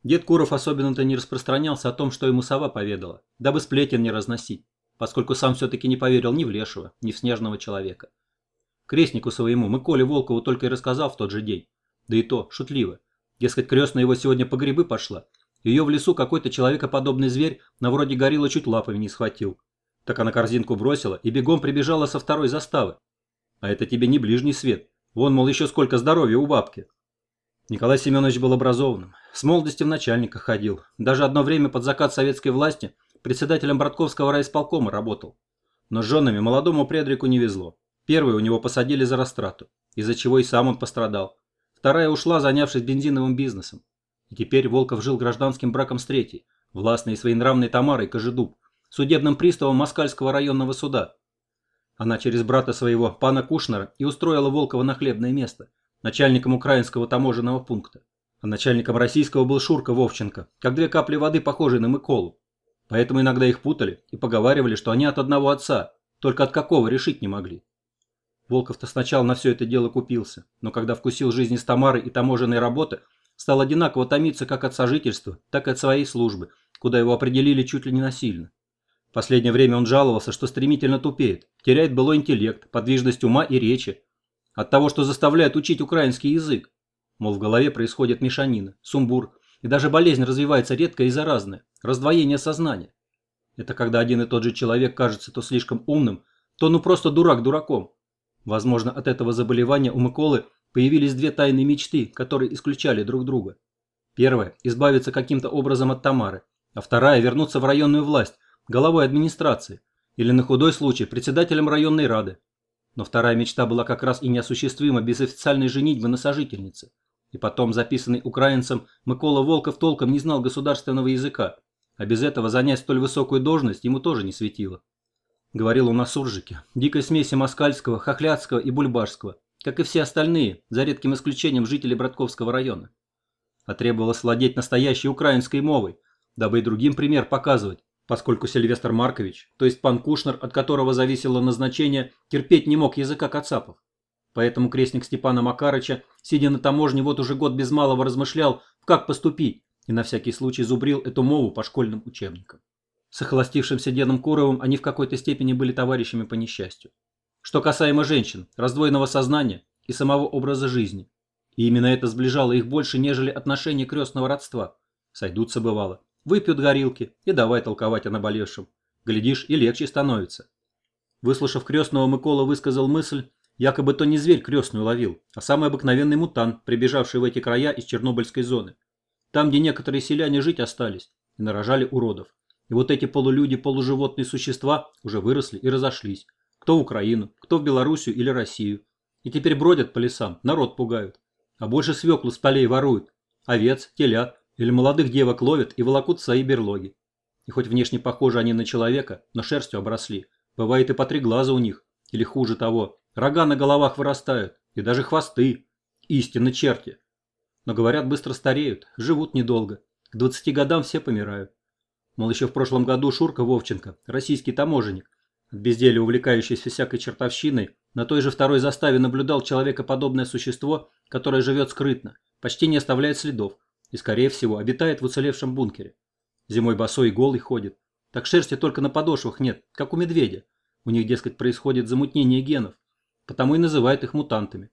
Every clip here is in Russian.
Дед Куров особенно-то не распространялся о том, что ему сова поведала, дабы сплетен не разносить, поскольку сам все-таки не поверил ни в лешего, ни в снежного человека. Крестнику своему Миколе Волкову только и рассказал в тот же день, да и то шутливо. Дескать, крестная его сегодня по грибы пошла, ее в лесу какой-то человекоподобный зверь на вроде горилла чуть лапами не схватил. Так она корзинку бросила и бегом прибежала со второй заставы. А это тебе не ближний свет, вон, мол, еще сколько здоровья у бабки. Николай Семенович был образованным, с молодости в начальниках ходил, даже одно время под закат советской власти председателем Братковского райисполкома работал. Но с женами молодому предрику не везло. Первую у него посадили за растрату, из-за чего и сам он пострадал. Вторая ушла, занявшись бензиновым бизнесом. И теперь Волков жил гражданским браком с третьей, властной и своенравной Тамарой Кожедуб, судебным приставом Москальского районного суда. Она через брата своего, пана Кушнера, и устроила Волкова на хлебное место, начальником украинского таможенного пункта. А начальником российского был Шурка Вовченко, как две капли воды, похожие на Миколу. Поэтому иногда их путали и поговаривали, что они от одного отца, только от какого решить не могли. Волков-то сначала на все это дело купился, но когда вкусил жизни с Тамарой и таможенной работы, стал одинаково томиться как от сожительства, так и от своей службы, куда его определили чуть ли не насильно. В последнее время он жаловался, что стремительно тупеет, теряет былой интеллект, подвижность ума и речи. От того, что заставляет учить украинский язык. Мол, в голове происходит мешанина, сумбур, и даже болезнь развивается редкая и заразная, раздвоение сознания. Это когда один и тот же человек кажется то слишком умным, то ну просто дурак дураком. Возможно, от этого заболевания у Миколы появились две тайные мечты, которые исключали друг друга. Первая – избавиться каким-то образом от Тамары, а вторая – вернуться в районную власть, головой администрации, или на худой случай председателем районной рады. Но вторая мечта была как раз и неосуществима без официальной женитьбы на сожительнице. И потом записанный украинцем Микола Волков толком не знал государственного языка, а без этого занять столь высокую должность ему тоже не светило. Говорил он о суржике, дикой смеси москальского, хохлядского и бульбашского, как и все остальные, за редким исключением жители Братковского района. А требовалось владеть настоящей украинской мовой, дабы и другим пример показывать, поскольку Сильвестр Маркович, то есть пан Кушнер, от которого зависело назначение, терпеть не мог языка кацапов. Поэтому крестник Степана Макарыча, сидя на таможне, вот уже год без малого размышлял, как поступить, и на всякий случай зубрил эту мову по школьным учебникам. С охолостившимся дедом Куровым они в какой-то степени были товарищами по несчастью. Что касаемо женщин, раздвоенного сознания и самого образа жизни. И именно это сближало их больше, нежели отношения крестного родства. Сойдутся бывало, выпьют горилки и давай толковать о наболевшем. Глядишь, и легче становится. Выслушав крестного, Микола высказал мысль, якобы то не зверь крестную ловил, а самый обыкновенный мутант, прибежавший в эти края из Чернобыльской зоны. Там, где некоторые селяне жить остались и нарожали уродов. И вот эти полулюди-полуживотные существа уже выросли и разошлись. Кто в Украину, кто в Белоруссию или Россию. И теперь бродят по лесам, народ пугают. А больше свеклу с полей воруют. Овец, телят или молодых девок ловят и волокут в свои берлоги. И хоть внешне похожи они на человека, но шерстью обросли. Бывает и по 3 глаза у них. Или хуже того, рога на головах вырастают. И даже хвосты. Истинно черти. Но говорят, быстро стареют, живут недолго. К 20 годам все помирают. Мол, еще в прошлом году Шурка Вовченко, российский таможенник, от безделия увлекающийся всякой чертовщиной, на той же второй заставе наблюдал человекоподобное существо, которое живет скрытно, почти не оставляет следов и, скорее всего, обитает в уцелевшем бункере. Зимой босой и голый ходит. Так шерсти только на подошвах нет, как у медведя. У них, дескать, происходит замутнение генов, потому и называют их мутантами.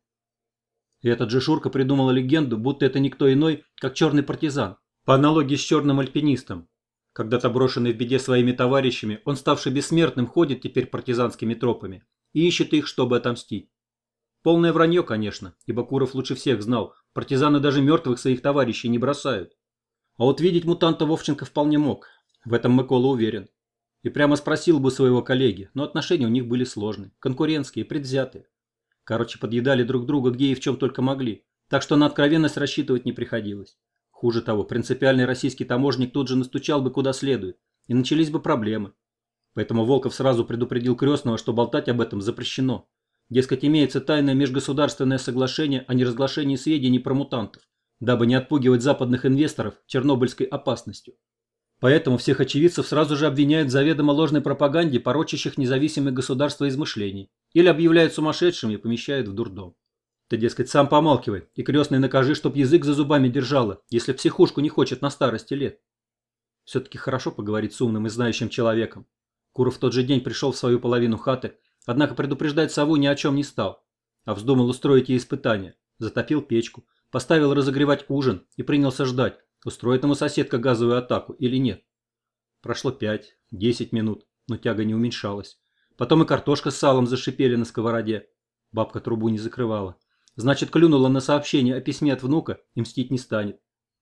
И этот же Шурка придумал легенду, будто это никто иной, как черный партизан, по аналогии с черным альпинистом. Когда-то брошенный в беде своими товарищами, он, ставший бессмертным, ходит теперь партизанскими тропами и ищет их, чтобы отомстить. Полное вранье, конечно, ибо Куров лучше всех знал, партизаны даже мертвых своих товарищей не бросают. А вот видеть мутанта Вовченко вполне мог, в этом Микола уверен. И прямо спросил бы своего коллеги, но отношения у них были сложные, конкурентские, предвзятые. Короче, подъедали друг друга где и в чем только могли, так что на откровенность рассчитывать не приходилось. Хуже того, принципиальный российский таможник тут же настучал бы куда следует, и начались бы проблемы. Поэтому Волков сразу предупредил крестного, что болтать об этом запрещено. Дескать, имеется тайное межгосударственное соглашение о неразглашении сведений про мутантов, дабы не отпугивать западных инвесторов чернобыльской опасностью. Поэтому всех очевидцев сразу же обвиняют в заведомо ложной пропаганде, порочащих независимые государства измышлений, или объявляют сумасшедшими и помещают в дурдом. Ты, дескать, сам помалкивай и крестной накажи, чтоб язык за зубами держала, если в психушку не хочет на старости лет. Все-таки хорошо поговорить с умным и знающим человеком. Куров в тот же день пришел в свою половину хаты, однако предупреждать сову ни о чем не стал, а вздумал устроить ей испытание. Затопил печку, поставил разогревать ужин и принялся ждать, устроит ему соседка газовую атаку или нет. Прошло 5-10 минут, но тяга не уменьшалась. Потом и картошка с салом зашипели на сковороде. Бабка трубу не закрывала. Значит, клюнула на сообщение о письме от внука и мстить не станет.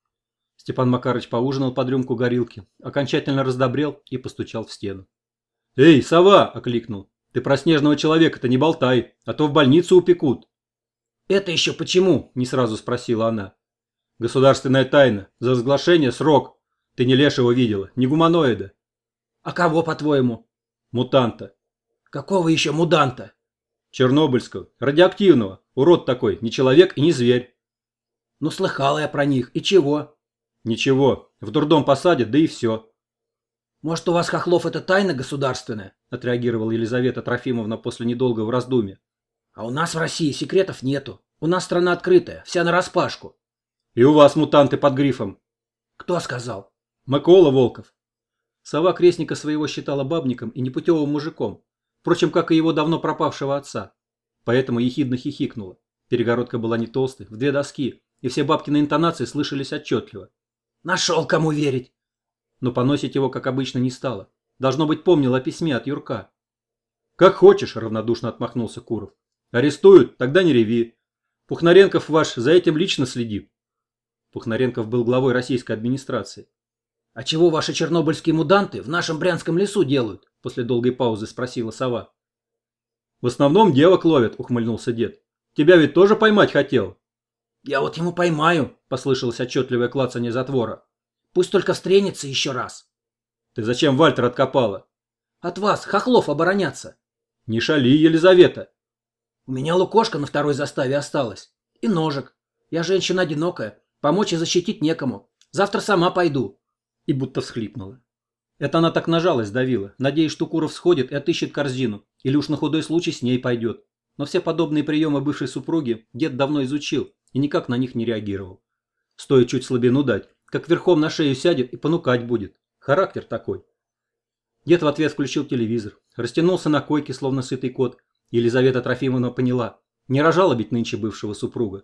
Степан Макарыч поужинал под рюмку горилки, окончательно раздобрел и постучал в стену. «Эй, сова!» – окликнул. «Ты про снежного человека-то не болтай, а то в больницу упекут». «Это еще почему?» – не сразу спросила она. «Государственная тайна. За разглашение срок. Ты не лешего видела, не гуманоида». «А кого, по-твоему?» «Мутанта». «Какого еще муданта?» «Чернобыльского. Радиоактивного. Урод такой, не человек и не зверь». «Ну, слыхала я про них. И чего?» «Ничего. В дурдом посадят, да и все». «Может, у вас, хохлов, это тайна государственная?» – отреагировала Елизавета Трофимовна после недолгого раздумья. «А у нас в России секретов нету. У нас страна открытая, вся нараспашку». «И у вас мутанты под грифом». «Кто сказал?» «Микола Волков». Сова крестника своего считала бабником и непутевым мужиком, впрочем, как и его давно пропавшего отца. Поэтому ехидно хихикнула. Перегородка была не толстой, в 2 доски, и все бабкины интонации слышались отчетливо. «Нашел, кому верить!» Но поносить его, как обычно, не стало. Должно быть, помнил о письме от Юрка. «Как хочешь», — равнодушно отмахнулся Куров. «Арестуют, тогда не реви. Пухнаренков ваш за этим лично следит». Пухнаренков был главой российской администрации. «А чего ваши чернобыльские муданты в нашем Брянском лесу делают?» — после долгой паузы спросила сова. «В основном девок ловят», — ухмыльнулся дед. «Тебя ведь тоже поймать хотел?» «Я вот ему поймаю», — послышалось отчетливое клацанье затвора. «Пусть только встренется еще раз». «Ты зачем Вальтер откопала?» «От вас, хохлов, обороняться». «Не шали, Елизавета». «У меня лукошка на 2-й заставе осталась. И ножик. Я женщина одинокая. Помочь и защитить некому. Завтра сама пойду». И будто всхлипнула. Это она так на жалость давила, надеясь, что Куров сходит и отыщет корзину, или уж на худой случай с ней пойдет. Но все подобные приемы бывшей супруги дед давно изучил и никак на них не реагировал. Стоит чуть слабину дать, как верхом на шею сядет и понукать будет. Характер такой. Дед в ответ включил телевизор, растянулся на койке, словно сытый кот. Елизавета Трофимовна поняла, не рожала ведь нынче бывшего супруга.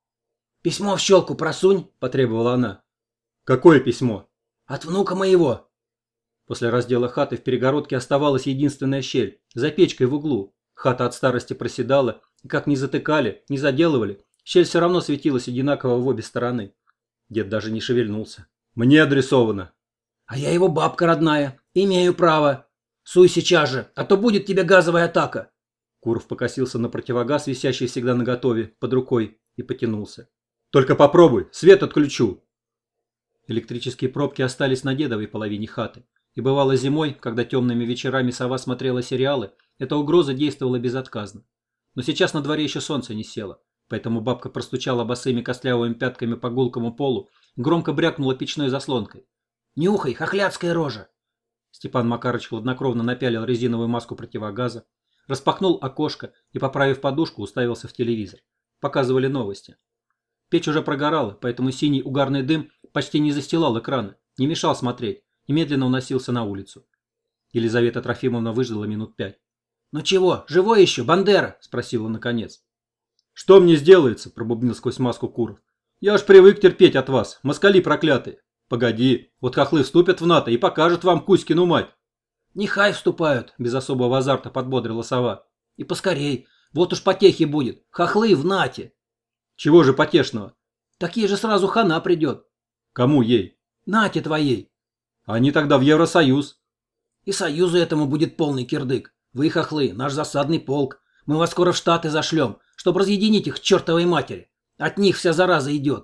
«Письмо в щелку просунь», – потребовала она. «Какое письмо?» «От внука моего». После раздела хаты в перегородке оставалась единственная щель, за печкой в углу. Хата от старости проседала, и как ни затыкали, ни заделывали, щель все равно светилась одинаково в обе стороны. Дед даже не шевельнулся. «Мне адресовано». «А я его бабка родная, имею право. Суй сейчас же, а то будет тебе газовая атака». Куров покосился на противогаз, висящий всегда наготове, под рукой, и потянулся. «Только попробуй, свет отключу». Электрические пробки остались на дедовой половине хаты. И бывало зимой, когда темными вечерами сова смотрела сериалы, эта угроза действовала безотказно. Но сейчас на дворе еще солнце не село, поэтому бабка простучала босыми костлявыми пятками по гулкому полу, громко брякнула печной заслонкой. «Нюхай, хохлядская рожа!» Степан Макарыч хладнокровно напялил резиновую маску противогаза, распахнул окошко и, поправив подушку, уставился в телевизор. Показывали новости. Печь уже прогорала, поэтому синий угарный дым почти не застилал экраны, не мешал смотреть и медленно уносился на улицу. Елизавета Трофимовна выждала минут 5. «Ну чего, живой еще, Бандера?» – спросила наконец. «Что мне сделается?» – пробубнил сквозь маску Куров. «Я уж привык терпеть от вас, москали проклятые. Погоди, вот хохлы вступят в НАТО и покажут вам Кузькину мать». «Нехай вступают», – без особого азарта подбодрила сова. «И поскорей, вот уж потехи будет, хохлы в НАТО». «Чего же потешного?» «Так ей же сразу хана придет». «Кому ей?» «Нате твоей». «Они тогда в Евросоюз». «И союзу этому будет полный кирдык. Вы, хохлы, наш засадный полк. Мы вас скоро в Штаты зашлем, чтобы разъединить их к чертовой матери. От них вся зараза идет».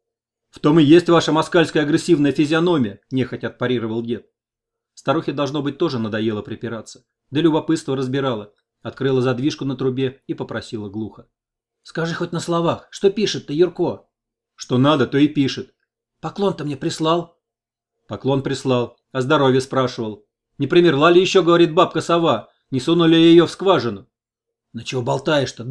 «В том и есть ваша москальская агрессивная физиономия», – нехотя отпарировал дед. Старухе, должно быть, тоже надоело припираться. Да любопытство разбирала. Открыла задвижку на трубе и попросила глухо. «Скажи хоть на словах, что пишет-то Юрко?» «Что надо, то и пишет». «Поклон-то мне прислал?» «Поклон прислал. О здоровье спрашивал. Не примерла ли еще, говорит бабка-сова, не сунули ее в скважину?» «Ну чего болтаешь-то, дурень?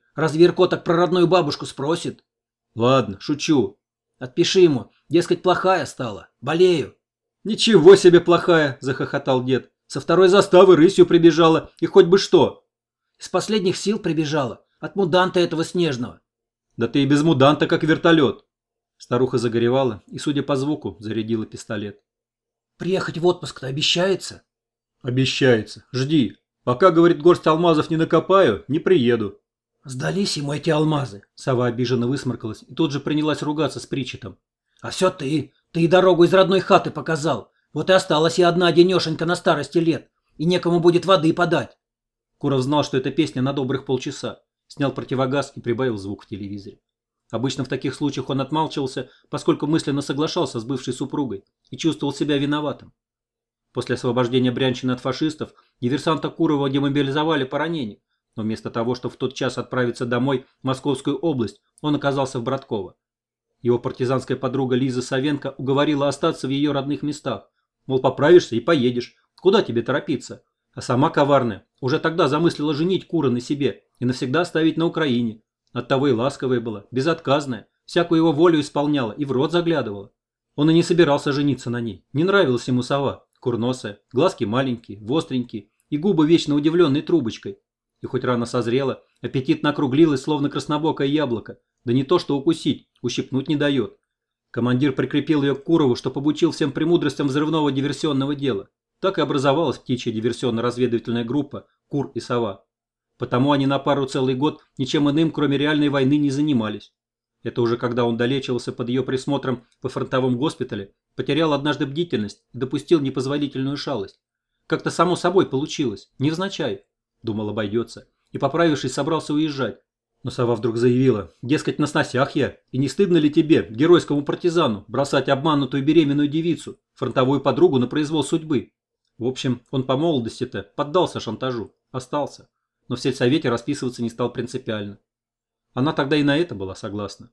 Разве Ирко так про родную бабушку спросит? Ладно, шучу. Отпиши ему, дескать, плохая стала. Болею. Ничего себе плохая, захохотал дед. Со второй заставы рысью прибежала, и хоть бы что. Из последних сил прибежала. От муданта этого снежного. Да ты и без муданта, как вертолет. Старуха загоревала и, судя по звуку, зарядила пистолет. Приехать в отпуск-то обещается? Обещается. Жди. Пока, говорит, горсть алмазов не накопаю, не приеду. Сдались ему эти алмазы. Сова обиженно высморкалась и тут же принялась ругаться с Причетом. А все ты и дорогу из родной хаты показал. Вот и осталась я одна денешенька на старости лет. И некому будет воды подать. Куров знал, что эта песня на добрых полчаса. Снял противогаз и прибавил звук в телевизоре. Обычно в таких случаях он отмалчивался, поскольку мысленно соглашался с бывшей супругой и чувствовал себя виноватым. После освобождения Брянщины от фашистов диверсанта Курова демобилизовали по ранению, но вместо того, чтобы в тот час отправиться домой в Московскую область, он оказался в Братково. Его партизанская подруга Лиза Савенко уговорила остаться в ее родных местах. Мол, поправишься и поедешь. Куда тебе торопиться? А сама коварная уже тогда замыслила женить Кура на себе и навсегда оставить на Украине. Оттого и ласковая была, безотказная, всякую его волю исполняла и в рот заглядывала. Он и не собирался жениться на ней. Не нравилась ему сова, курносая, глазки маленькие, востренькие и губы вечно удивленной трубочкой. И хоть рано созрела, аппетитно округлилась, словно краснобокое яблоко. Да не то что укусить, ущипнуть не дает. Командир прикрепил ее к Курову, что обучил всем премудростям взрывного диверсионного дела. Так и образовалась птичья диверсионно-разведывательная группа «Кур и сова». Потому они на пару целый год ничем иным, кроме реальной войны, не занимались. Это уже когда он долечивался под ее присмотром во фронтовом госпитале, потерял однажды бдительность и допустил непозволительную шалость. Как-то само собой получилось, невзначай. Думал, обойдется. И, поправившись, собрался уезжать. Но сова вдруг заявила, дескать, на сносях я, и не стыдно ли тебе, геройскому партизану, бросать обманутую беременную девицу, фронтовую подругу на произвол судьбы? В общем, он по молодости-то поддался шантажу, остался. Но в сельсовете расписываться не стал принципиально. Она тогда и на это была согласна.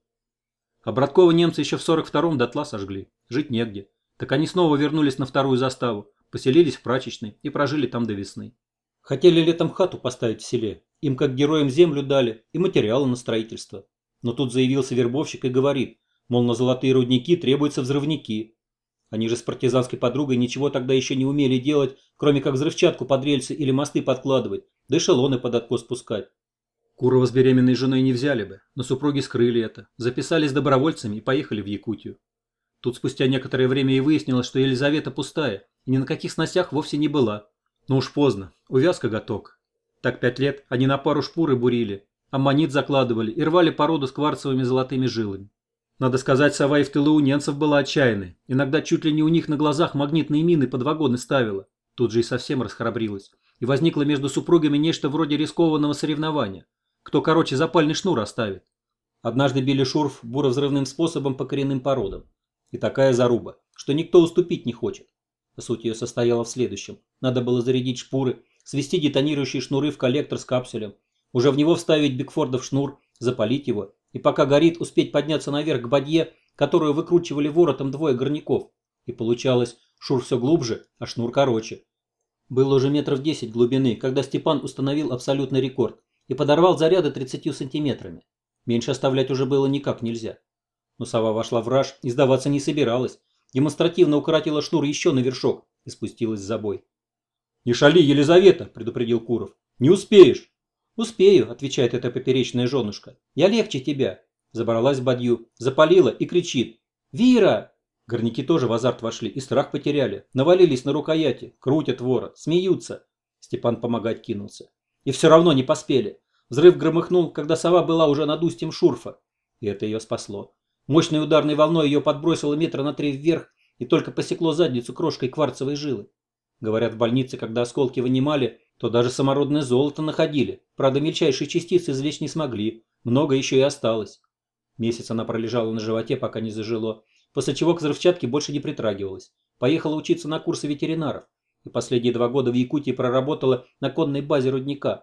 А Браткова немцы еще в 42-м дотла сожгли, жить негде. Так они снова вернулись на вторую заставу, поселились в прачечной и прожили там до весны. Хотели летом хату поставить в селе, им как героям землю дали и материалы на строительство. Но тут заявился вербовщик и говорит, мол, на золотые рудники требуются взрывники. Они же с партизанской подругой ничего тогда еще не умели делать, кроме как взрывчатку под рельсы или мосты подкладывать, да эшелоны под откос спускать. Курова с беременной женой не взяли бы, но супруги скрыли это, записались добровольцами и поехали в Якутию. Тут спустя некоторое время и выяснилось, что Елизавета пустая и ни на каких сносях вовсе не была. Но уж поздно, увяз коготок. Так 5 лет они на пару шпуры бурили, аммонит закладывали и рвали породу с кварцевыми золотыми жилами. Надо сказать, сова и в тылу у немцев была отчаянной. Иногда чуть ли не у них на глазах магнитные мины под вагоны ставила. Тут же и совсем расхрабрилась. И возникло между супругами нечто вроде рискованного соревнования. Кто короче запальный шнур оставит. Однажды били шурф буровзрывным способом по коренным породам. И такая заруба, что никто уступить не хочет. Суть ее состояла в следующем. Надо было зарядить шпуры, свести детонирующие шнуры в коллектор с капсулем, уже в него вставить Бигфордов шнур, запалить его, и пока горит, успеть подняться наверх к бадье, которую выкручивали воротом двое горняков. И получалось, шур все глубже, а шнур короче. Было уже метров 10 глубины, когда Степан установил абсолютный рекорд и подорвал заряды 30 сантиметрами. Меньше оставлять уже было никак нельзя. Но сова вошла в раж и сдаваться не собиралась. Демонстративно укоротила шнур еще на вершок и спустилась в забой. «Не шали, Елизавета!» – предупредил Куров. «Не успеешь!» «Успею», – отвечает эта поперечная женушка. «Я легче тебя». Забралась в бадью, запалила и кричит. «Вира!» Горняки тоже в азарт вошли и страх потеряли. Навалились на рукояти, крутят вора, смеются. Степан помогать кинулся. И все равно не поспели. Взрыв громыхнул, когда сова была уже над устьем шурфа. И это ее спасло. Мощной ударной волной ее подбросило метра на 3 вверх и только посекло задницу крошкой кварцевой жилы. Говорят, в больнице, когда осколки вынимали, то даже самородное золото находили. Правда, мельчайшие частицы извлечь не смогли. Много еще и осталось. Месяц она пролежала на животе, пока не зажило. После чего к взрывчатке больше не притрагивалась. Поехала учиться на курсы ветеринаров. И последние 2 года в Якутии проработала на конной базе рудника.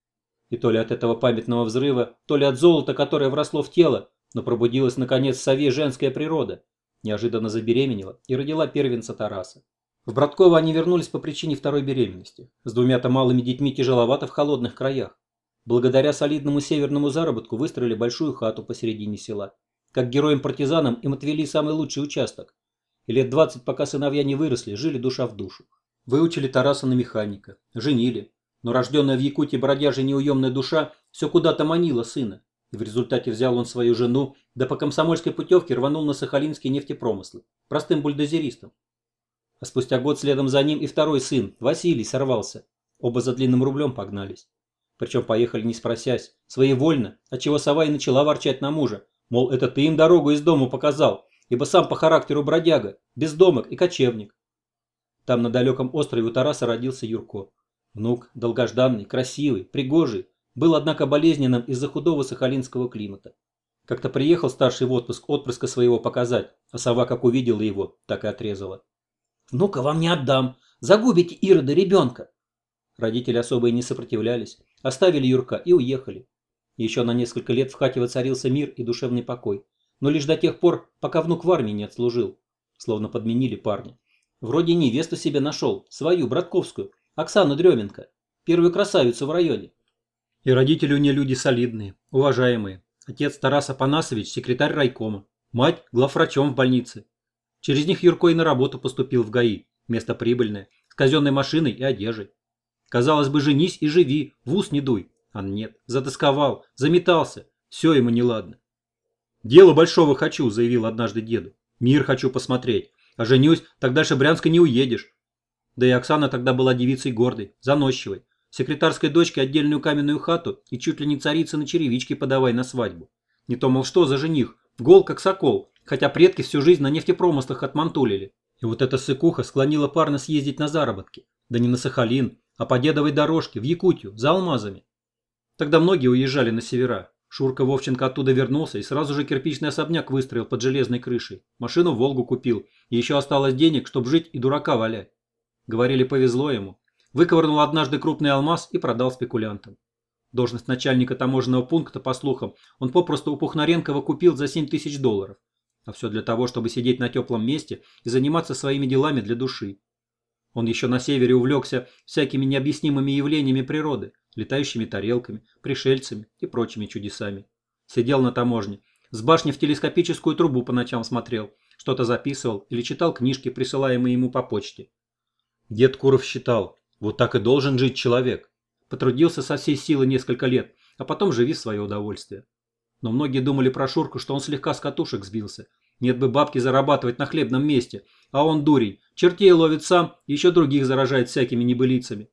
И то ли от этого памятного взрыва, то ли от золота, которое вросло в тело, но пробудилась наконец в сове женская природа. Неожиданно забеременела и родила первенца Тараса. В Братково они вернулись по причине второй беременности. С 2-то малыми детьми тяжеловато в холодных краях. Благодаря солидному северному заработку выстроили большую хату посередине села. Как героям-партизанам им отвели самый лучший участок. И лет 20, пока сыновья не выросли, жили душа в душу. Выучили Тараса на механика, женили. Но рожденная в Якутии бродяжья неуемная душа все куда-то манила сына. И в результате взял он свою жену, да по комсомольской путевке рванул на сахалинские нефтепромыслы, простым бульдозеристом. А спустя год следом за ним и второй сын, Василий, сорвался. Оба за длинным рублем погнались. Причем поехали не спросясь, своевольно, отчего сова и начала ворчать на мужа. Мол, это ты им дорогу из дому показал, ибо сам по характеру бродяга, бездомок и кочевник. Там на далеком острове у Тараса родился Юрко. Внук, долгожданный, красивый, пригожий, был, однако, болезненным из-за худого сахалинского климата. Как-то приехал старший в отпуск отпрыска своего показать, а сова как увидела его, так и отрезала. «Внука вам не отдам, загубите Ирода ребенка!» Родители особо и не сопротивлялись, оставили Юрка и уехали. Еще на несколько лет в хате воцарился мир и душевный покой, но лишь до тех пор, пока внук в армии не отслужил. Словно подменили парня. Вроде невесту себе нашел, свою, братковскую, Оксану Дременко, первую красавицу в районе. И родители у нее люди солидные, уважаемые. Отец Тарас Апанасович, секретарь райкома, мать главврачом в больнице. Через них Юрко и на работу поступил в ГАИ, место прибыльное, с казенной машиной и одеждой. Казалось бы, женись и живи, в ус не дуй. А нет, затасковал, заметался, все ему неладно. «Дело большого хочу», — заявил однажды деду. «Мир хочу посмотреть, а женюсь, так дальше Брянска не уедешь». Да и Оксана тогда была девицей гордой, заносчивой. Секретарской дочке отдельную каменную хату и чуть ли не царица на черевичке подавай на свадьбу. Не то, мол, что за жених, гол как сокол, хотя предки всю жизнь на нефтепромыслах отмантулили. И вот эта сыкуха склонила парня съездить на заработки. Да не на Сахалин, а по дедовой дорожке, в Якутию, за алмазами. Тогда многие уезжали на севера. Шурка Вовченко оттуда вернулся и сразу же кирпичный особняк выстроил под железной крышей. Машину «Волгу» купил, и еще осталось денег, чтобы жить и дурака валять. Говорили, повезло ему. Выковырнул однажды крупный алмаз и продал спекулянтам. Должность начальника таможенного пункта, по слухам, он попросту у Пухнаренкова купил за $7000. А все для того, чтобы сидеть на теплом месте и заниматься своими делами для души. Он еще на севере увлекся всякими необъяснимыми явлениями природы, летающими тарелками, пришельцами и прочими чудесами. Сидел на таможне, с башни в телескопическую трубу по ночам смотрел, что-то записывал или читал книжки, присылаемые ему по почте. Дед Куров считал, вот так и должен жить человек. Потрудился со всей силы несколько лет, а потом живи в свое удовольствие. Но многие думали про Шурку, что он слегка с катушек сбился. Нет бы бабки зарабатывать на хлебном месте, а он дурень, чертей ловит сам и еще других заражает всякими небылицами.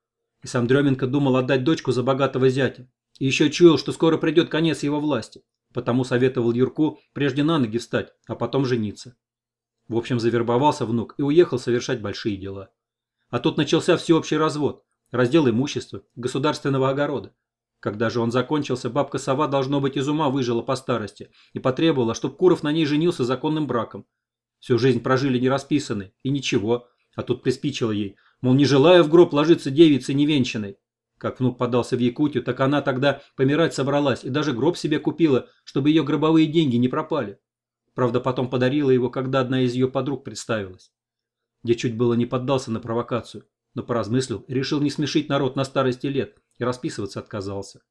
И сам Дременко думал отдать дочку за богатого зятя. И еще чуял, что скоро придет конец его власти. Потому советовал Юрку прежде на ноги встать, а потом жениться. В общем, завербовался внук и уехал совершать большие дела. А тут начался всеобщий развод, раздел имущества, государственного огорода. Когда же он закончился, бабка-сова, должно быть, из ума выжила по старости и потребовала, чтобы Куров на ней женился законным браком. Всю жизнь прожили нерасписанной, и ничего, а тут приспичило ей, мол, не желая в гроб ложиться девицей невенчанной. Как внук подался в Якутию, так она тогда помирать собралась и даже гроб себе купила, чтобы ее гробовые деньги не пропали. Правда, потом подарила его, когда одна из ее подруг представилась. Дед чуть было не поддался на провокацию, но поразмыслил и решил не смешить народ на старости лет и расписываться отказался.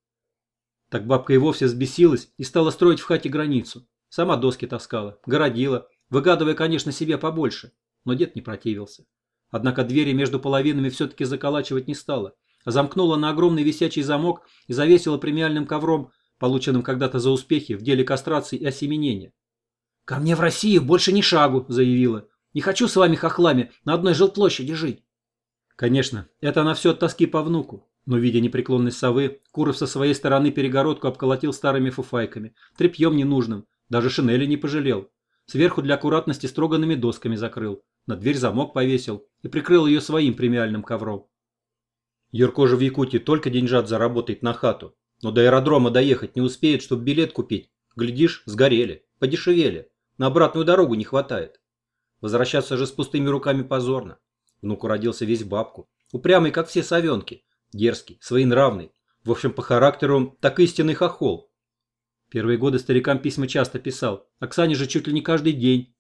Так бабка и вовсе взбесилась и стала строить в хате границу. Сама доски таскала, городила, выгадывая, конечно, себе побольше, но дед не противился. Однако двери между половинами все-таки заколачивать не стала, а замкнула на огромный висячий замок и завесила премиальным ковром, полученным когда-то за успехи в деле кастрации и осеменения. «Ко мне в Россию больше ни шагу», — заявила. «Не хочу с вами, хохлами, на одной жилплощади жить». Конечно, это она все от тоски по внуку, но, видя непреклонность совы, Куров со своей стороны перегородку обколотил старыми фуфайками, тряпьем ненужным, даже шинели не пожалел. Сверху для аккуратности строганными досками закрыл, на дверь замок повесил и прикрыл ее своим премиальным ковром. Юрко же в Якутии только деньжат заработает на хату, но до аэродрома доехать не успеет, чтобы билет купить. Глядишь, сгорели, подешевели, на обратную дорогу не хватает. Возвращаться же с пустыми руками позорно. Внук уродился весь в бабку, упрямый, как все совенки, дерзкий, своенравный, в общем, по характеру так истинный хохол. Первые годы старикам письма часто писал, Оксане же чуть ли не каждый день,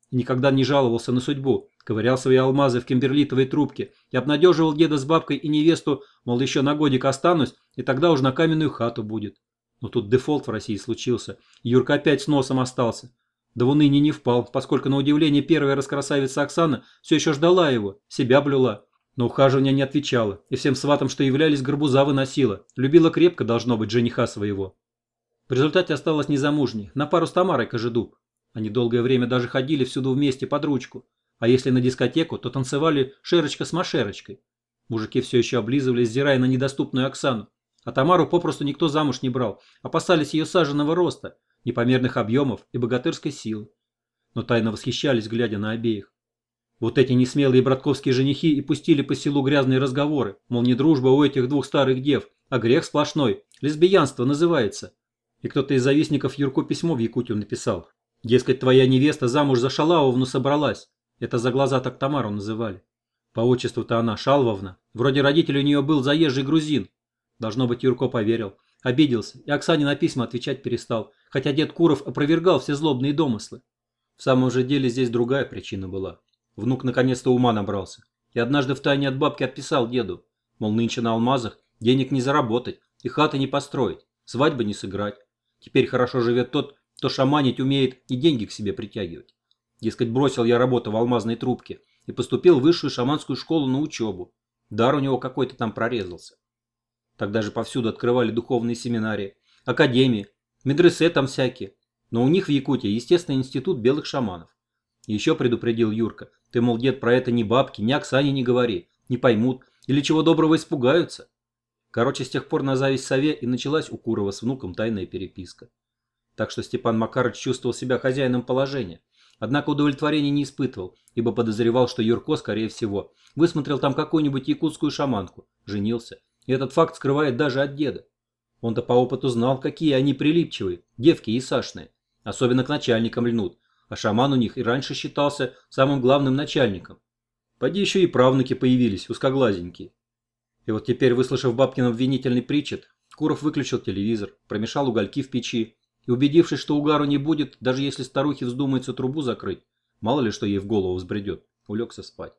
и никогда не жаловался на судьбу, ковырял свои алмазы в кимберлитовой трубке и обнадеживал деда с бабкой и невесту, мол, еще на годик останусь, и тогда уж на каменную хату будет. Но тут дефолт в России случился, и Юрка опять с носом остался. Да в уныние не впал, поскольку, на удивление, первая раскрасавица Оксана все еще ждала его, себя блюла. На ухаживание не отвечала, и всем сватам, что являлись, горбуза выносила. Любила крепко, должно быть, жениха своего. В результате осталась незамужней, на пару с Тамарой Кожедуб. Они долгое время даже ходили всюду вместе под ручку. А если на дискотеку, то танцевали Шерочка с Машерочкой. Мужики все еще облизывались, взирая на недоступную Оксану. А Тамару попросту никто замуж не брал, опасались ее саженного роста, непомерных объемов и богатырской силы. Но тайно восхищались, глядя на обеих. Вот эти несмелые братковские женихи и пустили по селу грязные разговоры, мол, не дружба у этих двух старых дев, а грех сплошной, лесбиянство называется. И кто-то из завистников Юрку письмо в Якутию написал. Дескать, твоя невеста замуж за Шалавовну собралась. Это за глаза так Тамару называли. По отчеству-то она Шалвовна. Вроде родитель у нее был заезжий грузин. Должно быть, Юрко поверил. Обиделся, и Оксане на письма отвечать перестал, хотя дед Куров опровергал все злобные домыслы. В самом же деле здесь другая причина была. Внук наконец-то ума набрался. И однажды втайне от бабки отписал деду. Мол, нынче на алмазах денег не заработать и хаты не построить, свадьбы не сыграть. Теперь хорошо живет тот, кто шаманить умеет и деньги к себе притягивать. Дескать, бросил я работу в алмазной трубке и поступил в высшую шаманскую школу на учебу. Дар у него какой-то там прорезался. Тогда же повсюду открывали духовные семинарии, академии, медресе там всякие. Но у них в Якутии естественный институт белых шаманов. И еще предупредил Юрка, ты, мол, дед, про это ни бабке, ни Оксане не говори, не поймут или чего доброго испугаются. Короче, с тех пор на зависть сове и началась у Курова с внуком тайная переписка. Так что Степан Макарыч чувствовал себя хозяином положения. Однако удовлетворения не испытывал, ибо подозревал, что Юрко, скорее всего, высмотрел там какую-нибудь якутскую шаманку, женился. И этот факт скрывает даже от деда. Он-то по опыту знал, какие они прилипчивые, девки и сашные. Особенно к начальникам льнут, а шаман у них и раньше считался самым главным начальником. Поди еще и правнуки появились, узкоглазенькие. И вот теперь, выслушав бабкин обвинительный причет, Куров выключил телевизор, промешал угольки в печи и, убедившись, что угару не будет, даже если старухе вздумается трубу закрыть, мало ли что ей в голову взбредет, улегся спать.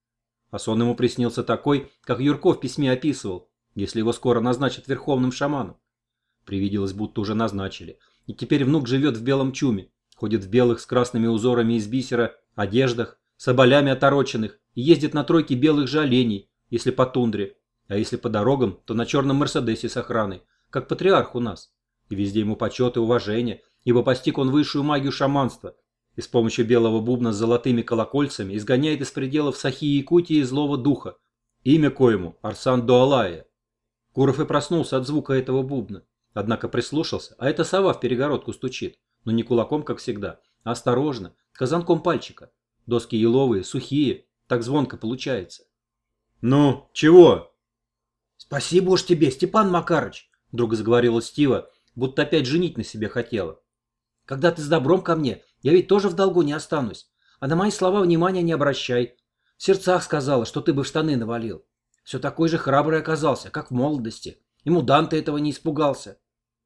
А сон ему приснился такой, как Юрко в письме описывал, если его скоро назначат верховным шаманом. Привиделось, будто уже назначили, и теперь внук живет в белом чуме, ходит в белых с красными узорами из бисера одеждах, соболями отороченных и ездит на тройке белых же оленей, если по тундре, а если по дорогам, то на черном Мерседесе с охраной, как патриарх у нас. И везде ему почет и уважение, ибо постиг он высшую магию шаманства и с помощью белого бубна с золотыми колокольцами изгоняет из пределов Сахи и Якутии злого духа, имя коему Арсан Дуалая. Куров и проснулся от звука этого бубна, однако прислушался, а это сова в перегородку стучит, но не кулаком, как всегда, а осторожно, казанком пальчика. Доски еловые, сухие, так звонко получается. «Ну, чего?» «Спасибо уж тебе, Степан Макарыч», — вдруг заговорила Стива, будто опять женить на себе хотела. «Когда ты с добром ко мне, я ведь тоже в долгу не останусь. А на мои слова внимания не обращай. В сердцах сказала, что ты бы в штаны навалил. Все такой же храбрый оказался, как в молодости. И мудан ты этого не испугался».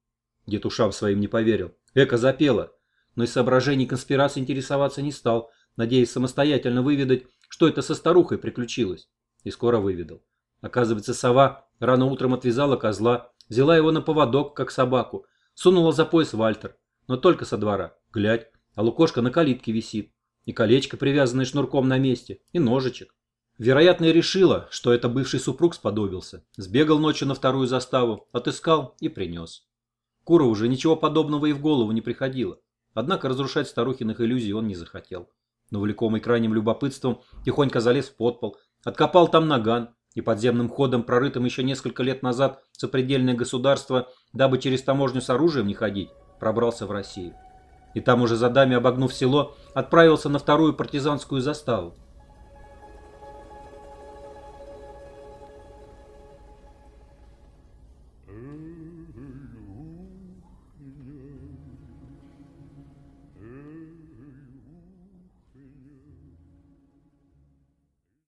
Дед ушам своим не поверил. Эко запела, но из соображений конспирации интересоваться не стал, надеясь самостоятельно выведать, что это со старухой приключилось. И скоро выведал. Оказывается, сова рано утром отвязала козла, взяла его на поводок, как собаку, сунула за пояс Вальтер, но только со двора. Глядь, а лукошка на калитке висит, и колечко, привязанное шнурком на месте, и ножичек. Вероятно, и решила, что это бывший супруг сподобился. Сбегал ночью на вторую заставу, отыскал и принес. Курову уже ничего подобного и в голову не приходило. Однако разрушать старухиных иллюзий он не захотел. Но, влекомый крайним любопытством, тихонько залез в подпол, откопал там наган и подземным ходом, прорытым еще несколько лет назад в сопредельное государство, дабы через таможню с оружием не ходить, пробрался в Россию. И там уже за дами, обогнув село, отправился на вторую партизанскую заставу.